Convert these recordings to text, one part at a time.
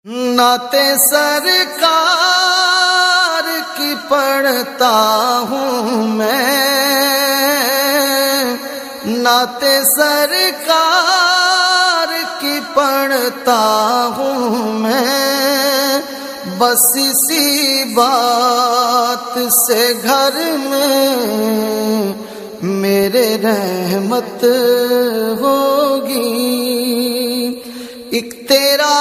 نعت سرکار کی پڑھتا ہوں میں، نعت سرکار کی پڑھتا ہوں میں، بس اسی بات سے گھر میں میرے رحمت ہوگی۔ ایک تیرا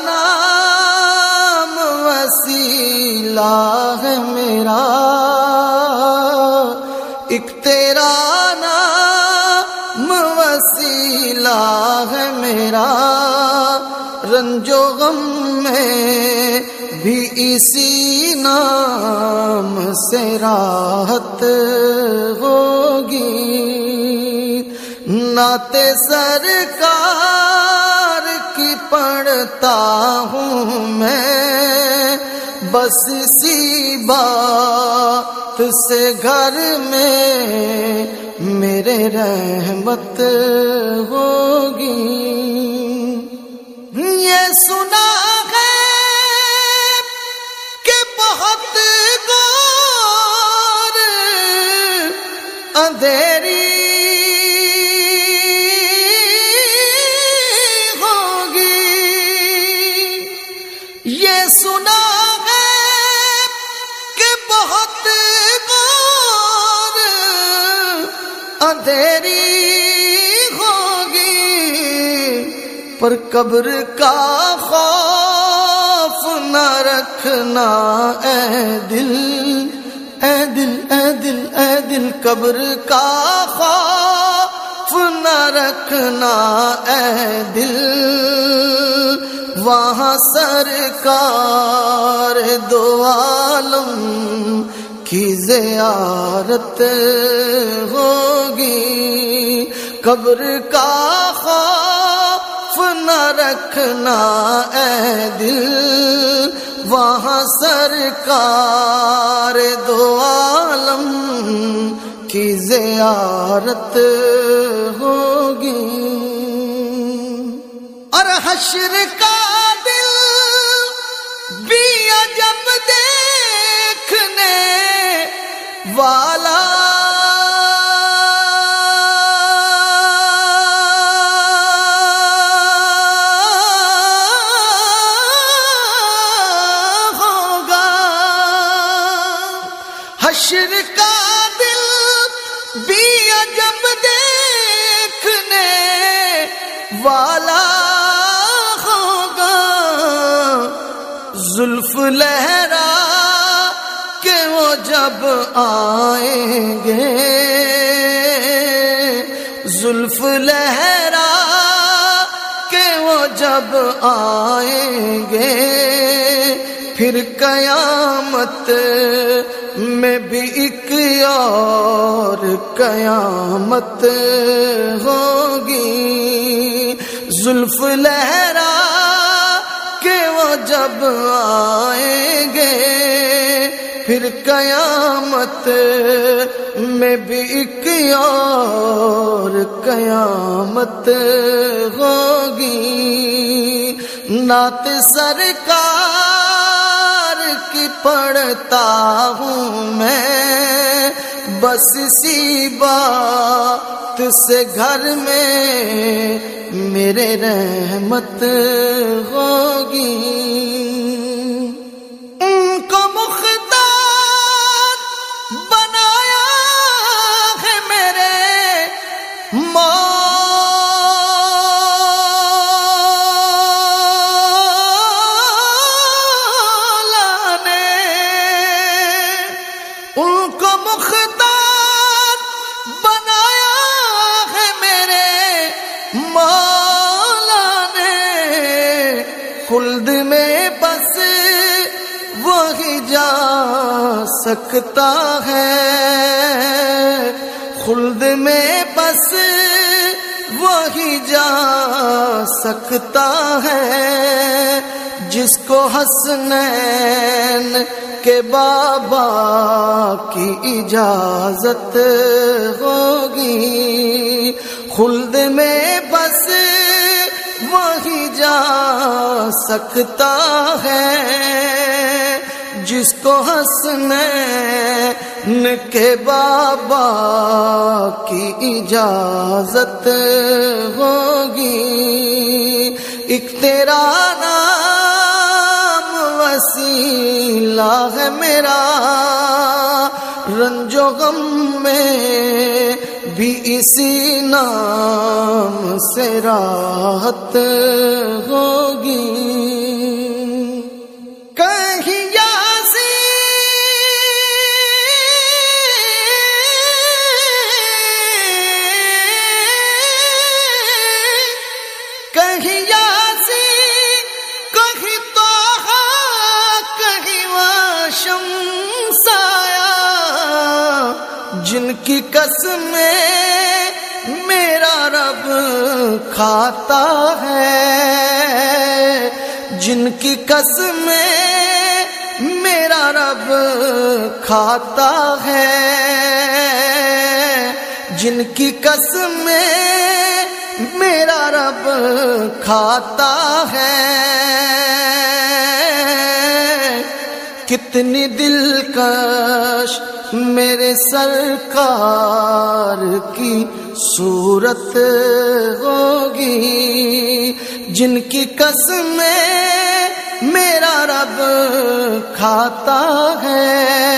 نام وسیلہ ہے میرا، ایک تیرا نام وسیلہ ہے میرا، رنج و غم میں بھی اسی نام سے راحت ہوگی۔ نعت سرکار کی پڑھتا ہوں میں، بس اسی بات سے گھر میں میرے رحمت ہوگی۔ یہ سنا ہے کہ بہت گور اندھیری سنا ہے کہ بہت غور اندھیری ہوگی، پر قبر کا خوف نہ رکھنا اے دل، اے دل، اے دل، اے دل، قبر کا خوف نہ رکھنا اے دل، وہاں سرکار دو عالم کی زیارت ہوگی۔ قبر کا خوف نہ رکھنا اے دل، وہاں سرکار دو عالم کی زیارت ہوگی۔ اور حشر کا دل بھی عجب دیکھنے والا، ہوگا حشر کا دل بھی عجب دیکھنے والا، زلف لہرا کہ وہ جب آئیں گے، زلف لہرا کہ وہ جب آئیں گے، پھر قیامت میں بھی ایک اور قیامت ہوگی۔ زلف لہرا کہ وہ جب آئیں گے، پھر قیامت میں بھی ایک اور قیامت ہوگی۔ نعت سرکار کی پڑھتا ہوں میں، بس اسی بات سے گھر میں میرے رحمت ہوگی۔ ان کو مختار بنایا ہے میرے مولا نے، ان کو مختار بنایا ہے میرے مولا نے، خلد میں بس وہی جا سکتا ہے، خلد میں بس وہی جا سکتا ہے، جس کو حسنین کے بابا کی اجازت ہوگی، خلد میں بس وہی جا سکتا ہے جس کو حسنین کے بابا کی اجازت ہوگی. ایک تیرا نام وسیلہ ہے میرا، رنج و غم میں بھی اسی نام سے راحت ہوگی. کہیں یاسین، کہیں طٰہٰ، کہیں واشمس آیا، جن کی قسمیں میرا رب کھاتا ہے، جن کی قسمیں میرا رب کھاتا ہے، جن کی قسمیں میرا رب کھاتا ہے. کتنی دلکش میرے سرکار کی صورت ہوگی، جن کی قسمیں میرا رب کھاتا ہے.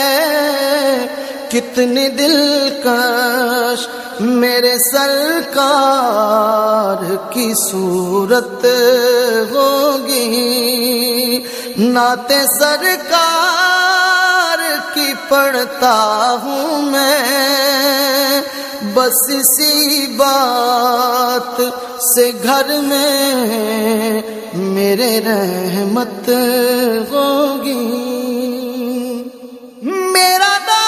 کتنی دلکش میرے سرکار کی صورت ہوگی. نعت سرکار کی پڑھتا ہوں میں، بس اسی بات سے گھر میں میرے رحمت ہوگی. میرا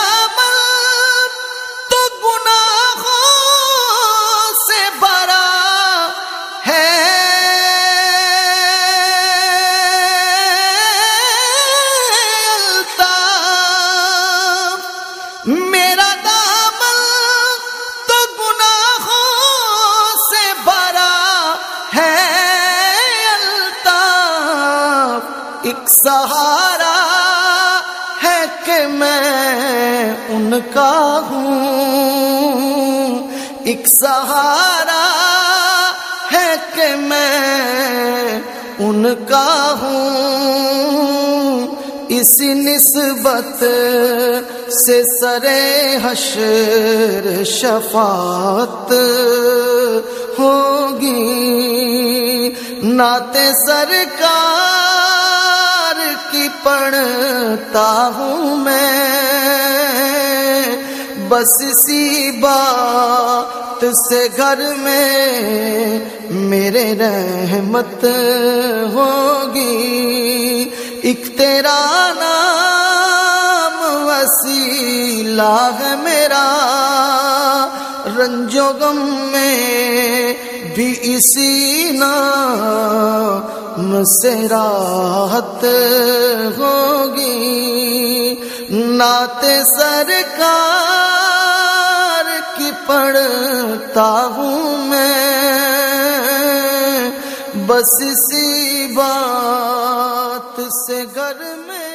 میرا دامن تو گناہوں سے بھرا ہے الطاف. ایک سہارا ہے کہ میں ان کا ہوں، ایک سہارا ہے کہ میں ان کا ہوں. اسی نسبت سے سرے حشر شفاعت ہوگی. نعت سرکار کی پڑھتا ہوں میں، بس اسی بات سے گھر میں میرے رحمت ہوگی. ایک تیرا نام وسیلہ ہے میرا، رنج و غم میں بھی اسی نام سے راحت ہوگی. نعت سرکار کی پڑھتا ہوں میں، بس اسی بات سے گھر میں